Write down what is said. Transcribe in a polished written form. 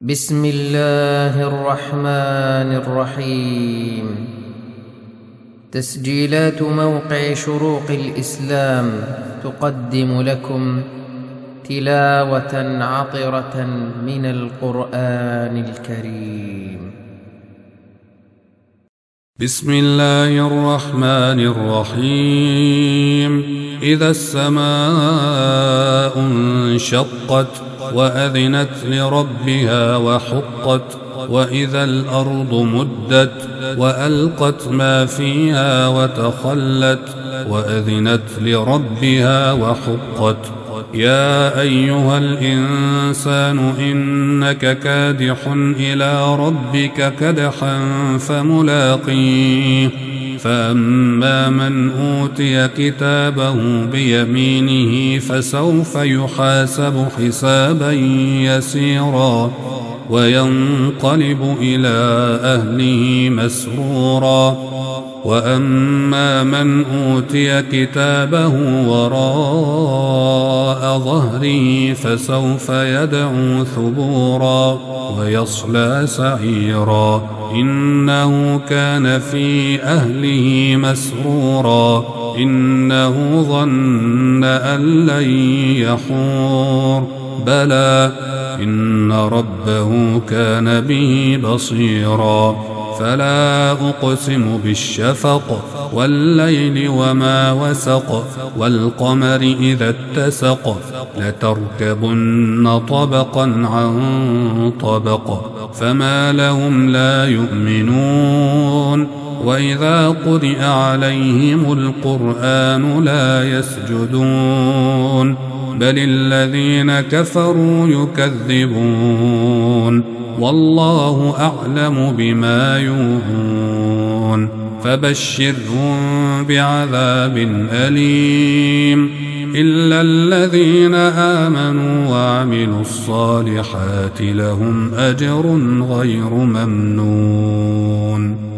بسم الله الرحمن الرحيم. تسجيلات موقع شروق الإسلام تقدم لكم تلاوة عطرة من القرآن الكريم. بسم الله الرحمن الرحيم. إذا السماء انشقت وأذنت لربها وحقت وإذا الأرض مدت وألقت ما فيها وتخلت وأذنت لربها وحقت. يا أيها الإنسان إنك كادح إلى ربك كدحا فملاقيه. فأما من أوتي كتابه بيمينه فسوف يحاسب حسابا يسيرا وينقلب إلى أهله مسرورا. وأما من أوتي كتابه وراء ظهره فسوف يدعو ثبورا ويصلى سعيرا إنه كان في أهله مسرورا إنه ظن أن لن يحور بلى إن ربه كان به بصيرا. فلا أقسم بالشفق والليل وما وسق والقمر إذا اتسق لتركبن طبقا عن طبق فما لهم لا يؤمنون. وإذا قرئ عليهم القرآن لا يسجدون بل الذين كفروا يكذبون والله أعلم بما يوعون. فبشرهم بعذاب أليم إلا الذين آمنوا وعملوا الصالحات لهم أجر غير ممنون.